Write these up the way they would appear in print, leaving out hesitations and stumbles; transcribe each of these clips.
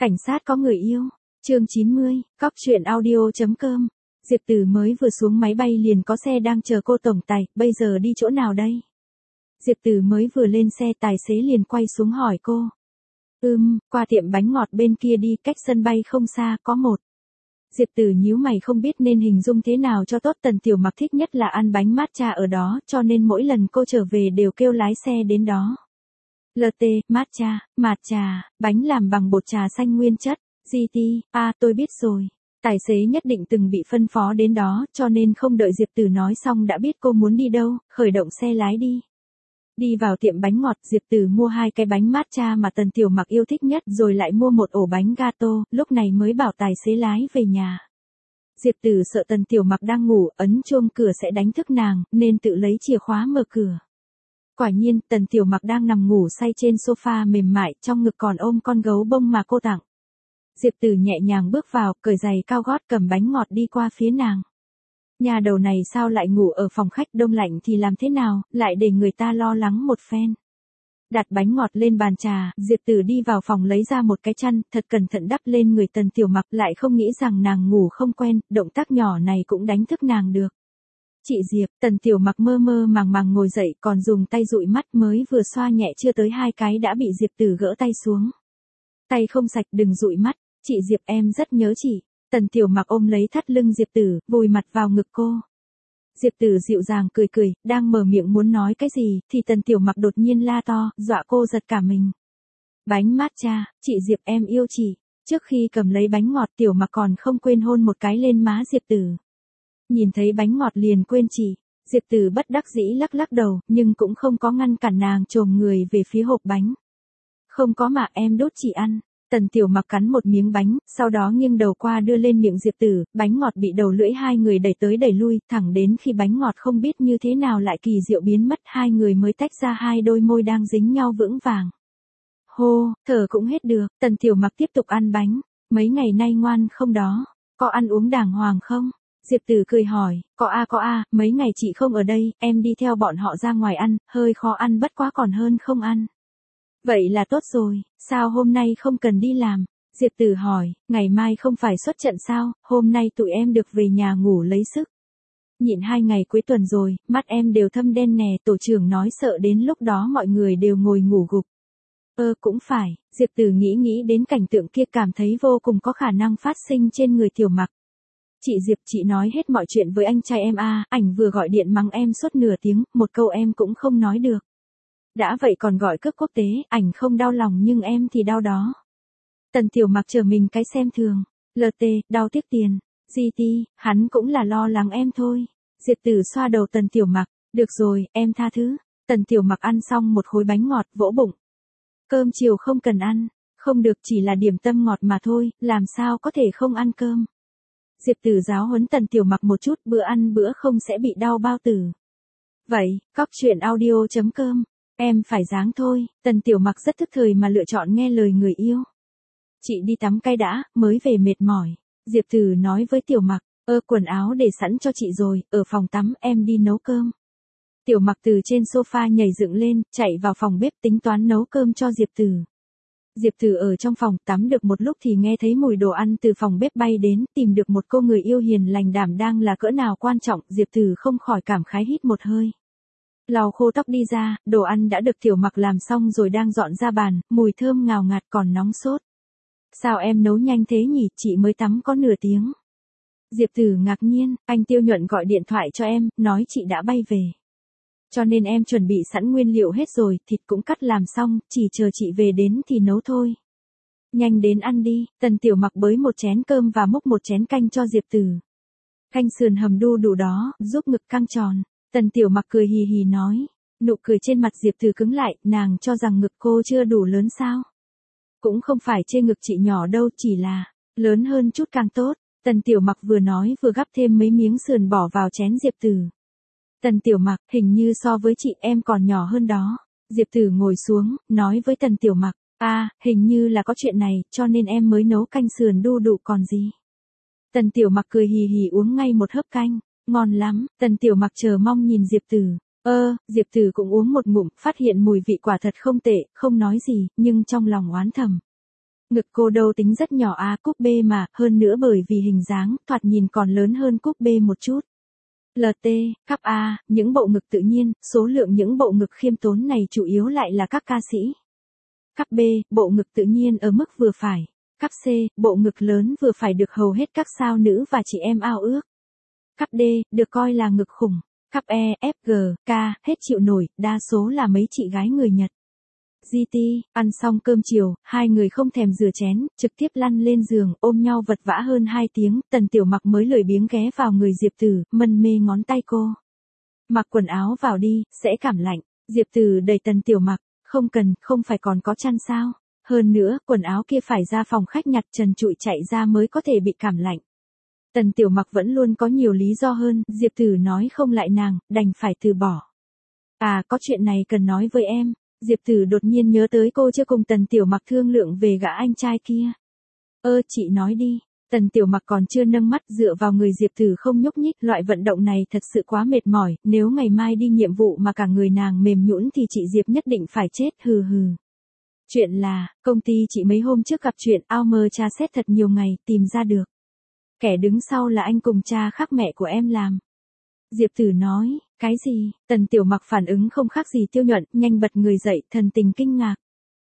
Cảnh sát có người yêu. Chương 90, cóc truyện audio.com. Diệp Tử mới vừa xuống máy bay liền có xe đang chờ cô tổng tài, bây giờ đi chỗ nào đây? Diệp Tử mới vừa lên xe tài xế liền quay xuống hỏi cô. Qua tiệm bánh ngọt bên kia đi, cách sân bay không xa, có một. Diệp Tử nhíu mày không biết nên hình dung thế nào cho tốt. Tần Tiểu Mặc thích nhất là ăn bánh matcha ở đó, cho nên mỗi lần cô trở về đều kêu lái xe đến đó. Latte, matcha, bánh làm bằng bột trà xanh nguyên chất, GT, tôi biết rồi. Tài xế nhất định từng bị phân phó đến đó, cho nên không đợi Diệp Tử nói xong đã biết cô muốn đi đâu, khởi động xe lái đi. Đi vào tiệm bánh ngọt, Diệp Tử mua 2 cái bánh matcha mà Tần Tiểu Mặc yêu thích nhất rồi lại mua một ổ bánh gato, lúc này mới bảo tài xế lái về nhà. Diệp Tử sợ Tần Tiểu Mặc đang ngủ, ấn chuông cửa sẽ đánh thức nàng, nên tự lấy chìa khóa mở cửa. Quả nhiên, Tần Tiểu Mặc đang nằm ngủ say trên sofa mềm mại, trong ngực còn ôm con gấu bông mà cô tặng. Diệp Tử nhẹ nhàng bước vào, cởi giày cao gót cầm bánh ngọt đi qua phía nàng. Nhà đầu này sao lại ngủ ở phòng khách, đông lạnh thì làm thế nào, lại để người ta lo lắng một phen. Đặt bánh ngọt lên bàn trà, Diệp Tử đi vào phòng lấy ra một cái chăn, thật cẩn thận đắp lên người Tần Tiểu Mặc, lại không nghĩ rằng nàng ngủ không quen, động tác nhỏ này cũng đánh thức nàng được. Chị Diệp, Tần Tiểu Mặc mơ mơ màng ngồi dậy, còn dùng tay dụi mắt, mới vừa xoa nhẹ chưa tới 2 cái đã bị Diệp Tử gỡ tay xuống. Tay không sạch, đừng dụi mắt, chị Diệp em rất nhớ chị. Tần Tiểu Mặc ôm lấy thắt lưng Diệp Tử, vùi mặt vào ngực cô. Diệp Tử dịu dàng cười, đang mở miệng muốn nói cái gì, thì Tần Tiểu Mặc đột nhiên la to, dọa cô giật cả mình. Bánh matcha, chị Diệp em yêu chị. Trước khi cầm lấy bánh ngọt, Tiểu Mặc còn không quên hôn một cái lên má Diệp Tử. Nhìn thấy bánh ngọt liền quên chị. Diệp Tử bất đắc dĩ lắc đầu, nhưng cũng không có ngăn cản nàng chồm người về phía hộp bánh. Không có mà em đốt chị ăn. Tần Tiểu Mặc cắn một miếng bánh, sau đó nghiêng đầu qua đưa lên miệng Diệp Tử, bánh ngọt bị đầu lưỡi hai người đẩy tới đẩy lui, thẳng đến khi bánh ngọt không biết như thế nào lại kỳ diệu biến mất, hai người mới tách ra hai đôi môi đang dính nhau vững vàng. Hô, thở cũng hết được, Tần Tiểu Mặc tiếp tục ăn bánh, mấy ngày nay ngoan không đó, có ăn uống đàng hoàng không? Diệp Tử cười hỏi, có a, mấy ngày chị không ở đây, em đi theo bọn họ ra ngoài ăn, hơi khó ăn bất quá còn hơn không ăn. Vậy là tốt rồi, sao hôm nay không cần đi làm? Diệp Tử hỏi, ngày mai không phải xuất trận sao, hôm nay tụi em được về nhà ngủ lấy sức. Nhịn 2 ngày cuối tuần rồi, mắt em đều thâm đen nè, tổ trưởng nói sợ đến lúc đó mọi người đều ngồi ngủ gục. Cũng phải, Diệp Tử nghĩ đến cảnh tượng kia cảm thấy vô cùng có khả năng phát sinh trên người Tiểu Mặc. Chị Diệp, chị nói hết mọi chuyện với anh trai em ảnh vừa gọi điện mắng em suốt nửa tiếng, một câu em cũng không nói được. Đã vậy còn gọi cướp quốc tế, ảnh không đau lòng nhưng em thì đau đó. Tần Tiểu Mặc chờ mình cái xem thường. LT, đau tiếc tiền. GT, hắn cũng là lo lắng em thôi. Diệp Tử xoa đầu Tần Tiểu Mặc, được rồi, em tha thứ. Tần Tiểu Mặc ăn xong một khối bánh ngọt, vỗ bụng. Cơm chiều không cần ăn, không được, chỉ là điểm tâm ngọt mà thôi, làm sao có thể không ăn cơm. Diệp Tử giáo huấn Tần Tiểu Mặc một chút, bữa ăn bữa không sẽ bị đau bao tử. Vậy, cóc truyện audio.com. Em phải dáng thôi, Tần Tiểu Mặc rất thức thời mà lựa chọn nghe lời người yêu. Chị đi tắm cái đã, mới về mệt mỏi. Diệp Tử nói với Tiểu Mặc, quần áo để sẵn cho chị rồi, ở phòng tắm em đi nấu cơm. Tiểu Mặc từ trên sofa nhảy dựng lên, chạy vào phòng bếp tính toán nấu cơm cho Diệp Tử. Diệp Tử ở trong phòng tắm được một lúc thì nghe thấy mùi đồ ăn từ phòng bếp bay đến, tìm được một cô người yêu hiền lành đảm đang là cỡ nào quan trọng, Diệp Tử không khỏi cảm khái hít một hơi. Lau khô tóc đi ra, đồ ăn đã được Tiểu Mặc làm xong rồi đang dọn ra bàn, mùi thơm ngào ngạt còn nóng sốt. Sao em nấu nhanh thế nhỉ, chị mới tắm có nửa tiếng. Diệp Tử ngạc nhiên, anh Tiêu Nhuận gọi điện thoại cho em, nói chị đã bay về. Cho nên em chuẩn bị sẵn nguyên liệu hết rồi, thịt cũng cắt làm xong, chỉ chờ chị về đến thì nấu thôi. Nhanh đến ăn đi, Tần Tiểu Mặc bới một chén cơm và múc một chén canh cho Diệp Tử. Canh sườn hầm đu đủ đó, giúp ngực căng tròn. Tần Tiểu Mặc cười hì hì nói, nụ cười trên mặt Diệp Tử cứng lại, nàng cho rằng ngực cô chưa đủ lớn sao? Cũng không phải chê ngực chị nhỏ đâu, chỉ là, lớn hơn chút càng tốt. Tần Tiểu Mặc vừa nói vừa gắp thêm mấy miếng sườn bỏ vào chén Diệp Tử. Tần Tiểu Mặc, hình như so với chị em còn nhỏ hơn đó. Diệp Tử ngồi xuống, nói với Tần Tiểu Mặc, hình như là có chuyện này, cho nên em mới nấu canh sườn đu đủ còn gì. Tần Tiểu Mặc cười hì hì uống ngay một hớp canh. Ngon lắm, Tần Tiểu Mặc chờ mong nhìn Diệp Tử. Diệp Tử cũng uống một ngụm, phát hiện mùi vị quả thật không tệ, không nói gì, nhưng trong lòng oán thầm. Ngực cô đâu tính rất nhỏ à, cúp B mà, hơn nữa bởi vì hình dáng, thoạt nhìn còn lớn hơn cúp B một chút. LT, cấp A, những bộ ngực tự nhiên, số lượng những bộ ngực khiêm tốn này chủ yếu lại là các ca sĩ. Cấp B, bộ ngực tự nhiên ở mức vừa phải. Cấp C, bộ ngực lớn vừa phải được hầu hết các sao nữ và chị em ao ước. Cấp D, được coi là ngực khủng. Cấp E, F, G, K, hết chịu nổi, đa số là mấy chị gái người Nhật. GT, ăn xong cơm chiều, hai người không thèm rửa chén, trực tiếp lăn lên giường, ôm nhau vật vã hơn 2 tiếng, Tần Tiểu Mặc mới lười biếng ghé vào người Diệp Tử, mân mê ngón tay cô. Mặc quần áo vào đi, sẽ cảm lạnh. Diệp Tử đẩy Tần Tiểu Mặc, không cần, không phải còn có chăn sao. Hơn nữa, quần áo kia phải ra phòng khách nhặt trần trụi chạy ra mới có thể bị cảm lạnh. Tần Tiểu Mặc vẫn luôn có nhiều lý do hơn, Diệp Tử nói không lại nàng, đành phải từ bỏ. À, có chuyện này cần nói với em. Diệp Tử đột nhiên nhớ tới cô chưa cùng Tần Tiểu Mặc thương lượng về gã anh trai kia. Chị nói đi. Tần Tiểu Mặc còn chưa nâng mắt dựa vào người Diệp Tử không nhúc nhích, loại vận động này thật sự quá mệt mỏi, nếu ngày mai đi nhiệm vụ mà cả người nàng mềm nhũn thì chị Diệp nhất định phải chết, hừ hừ. Chuyện là, công ty chị mấy hôm trước gặp chuyện Almer tra xét thật nhiều ngày, tìm ra được. Kẻ đứng sau là anh cùng cha khác mẹ của em làm. Diệp Tử nói, cái gì? Tần Tiểu Mặc phản ứng không khác gì Tiêu Nhuận, nhanh bật người dậy, thần tình kinh ngạc.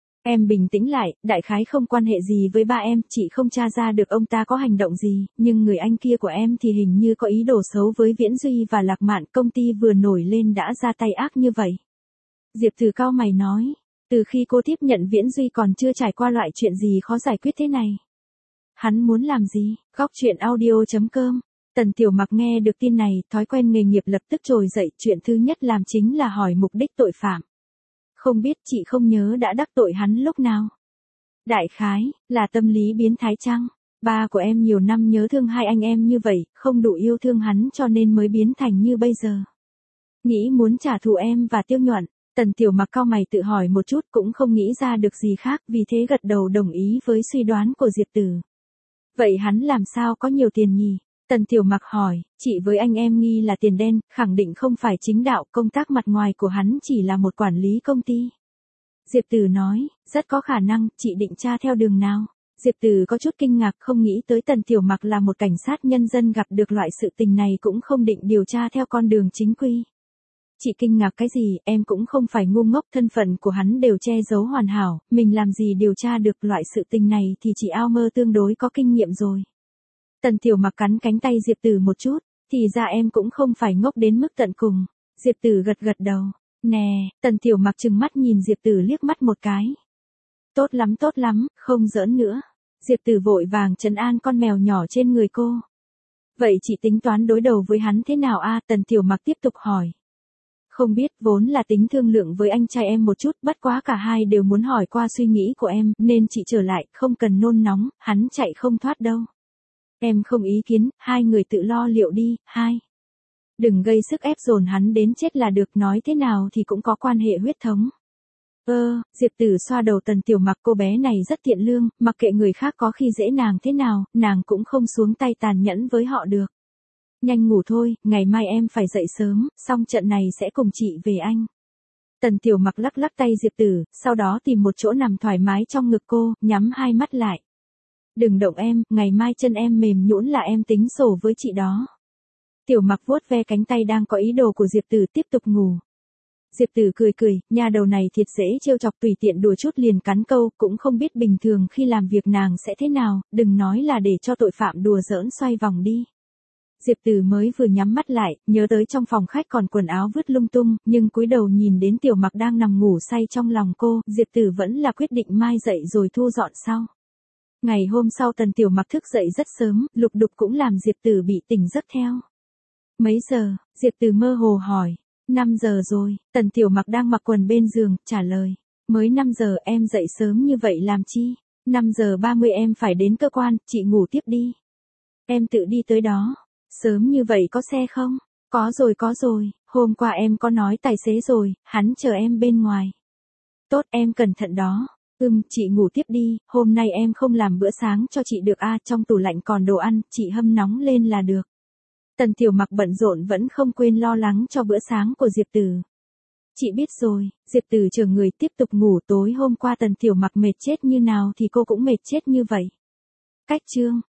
Em bình tĩnh lại, đại khái không quan hệ gì với ba em, chị không tra ra được ông ta có hành động gì, nhưng người anh kia của em thì hình như có ý đồ xấu với Viễn Duy và Lạc Mạn, công ty vừa nổi lên đã ra tay ác như vậy. Diệp Tử cau mày nói, từ khi cô tiếp nhận Viễn Duy còn chưa trải qua loại chuyện gì khó giải quyết thế này. Hắn muốn làm gì? Góc chuyện audio.com. Tần Tiểu Mặc nghe được tin này, thói quen nghề nghiệp lập tức trồi dậy, chuyện thứ nhất làm chính là hỏi mục đích tội phạm. Không biết chị không nhớ đã đắc tội hắn lúc nào. Đại khái, là tâm lý biến thái chăng? Ba của em nhiều năm nhớ thương hai anh em như vậy, không đủ yêu thương hắn cho nên mới biến thành như bây giờ. Nghĩ muốn trả thù em và Tiêu Nhuận. Tần Tiểu Mặc cau mày tự hỏi một chút cũng không nghĩ ra được gì khác, vì thế gật đầu đồng ý với suy đoán của Diệp Tử. Vậy hắn làm sao có nhiều tiền nhỉ? Tần Tiểu Mặc hỏi, chị với anh em nghi là tiền đen, khẳng định không phải chính đạo, công tác mặt ngoài của hắn chỉ là một quản lý công ty. Diệp Tử nói, rất có khả năng, chị định tra theo đường nào? Diệp Tử có chút kinh ngạc, không nghĩ tới Tần Tiểu Mặc là một cảnh sát nhân dân gặp được loại sự tình này cũng không định điều tra theo con đường chính quy. Chị kinh ngạc cái gì, em cũng không phải ngu ngốc, thân phận của hắn đều che giấu hoàn hảo, mình làm gì điều tra được loại sự tình này thì chị Almer tương đối có kinh nghiệm rồi. Tần Tiểu Mặc cắn cánh tay Diệp Tử một chút, thì ra em cũng không phải ngốc đến mức tận cùng. Diệp Tử gật gật đầu. Nè, Tần Tiểu Mặc trừng mắt nhìn Diệp Tử liếc mắt một cái. Tốt lắm, không giỡn nữa. Diệp Tử vội vàng trấn an con mèo nhỏ trên người cô. Vậy chị tính toán đối đầu với hắn thế nào a? Tần Tiểu Mặc tiếp tục hỏi. Không biết, vốn là tính thương lượng với anh trai em một chút, bất quá cả hai đều muốn hỏi qua suy nghĩ của em, nên chị trở lại, không cần nôn nóng, hắn chạy không thoát đâu. Em không ý kiến, hai người tự lo liệu đi, hai. Đừng gây sức ép dồn hắn đến chết là được, nói thế nào thì cũng có quan hệ huyết thống. Diệp Tử xoa đầu Tần Tiểu Mặc, cô bé này rất thiện lương, mặc kệ người khác có khi dễ nàng thế nào, nàng cũng không xuống tay tàn nhẫn với họ được. Nhanh ngủ thôi, ngày mai em phải dậy sớm, xong trận này sẽ cùng chị về anh. Tần Tiểu Mặc lắc lắc tay Diệp Tử, sau đó tìm một chỗ nằm thoải mái trong ngực cô, nhắm hai mắt lại. Đừng động em, ngày mai chân em mềm nhũn là em tính sổ với chị đó. Tiểu Mặc vuốt ve cánh tay đang có ý đồ của Diệp Tử, tiếp tục ngủ. Diệp Tử cười, nhà đầu này thiệt dễ trêu chọc, tùy tiện đùa chút liền cắn câu, cũng không biết bình thường khi làm việc nàng sẽ thế nào, đừng nói là để cho tội phạm đùa giỡn xoay vòng đi. Diệp Tử mới vừa nhắm mắt lại, nhớ tới trong phòng khách còn quần áo vứt lung tung, nhưng cúi đầu nhìn đến Tiểu Mặc đang nằm ngủ say trong lòng cô, Diệp Tử vẫn là quyết định mai dậy rồi thu dọn sau. Ngày hôm sau Tần Tiểu Mặc thức dậy rất sớm, lục đục cũng làm Diệp Tử bị tỉnh giấc theo. Mấy giờ? Diệp Tử mơ hồ hỏi. 5 giờ rồi, Tần Tiểu Mặc đang mặc quần bên giường, trả lời. Mới 5 giờ, em dậy sớm như vậy làm chi? 5 giờ 30 em phải đến cơ quan, chị ngủ tiếp đi. Em tự đi tới đó. Sớm như vậy có xe không? Có rồi, hôm qua em có nói tài xế rồi, hắn chờ em bên ngoài. Tốt, em cẩn thận đó. Chị ngủ tiếp đi, hôm nay em không làm bữa sáng cho chị được trong tủ lạnh còn đồ ăn, chị hâm nóng lên là được. Tần Tiểu Mặc bận rộn vẫn không quên lo lắng cho bữa sáng của Diệp Tử. Chị biết rồi, Diệp Tử chở người tiếp tục ngủ. Tối hôm qua Tần Tiểu Mặc mệt chết như nào thì cô cũng mệt chết như vậy. Cách chương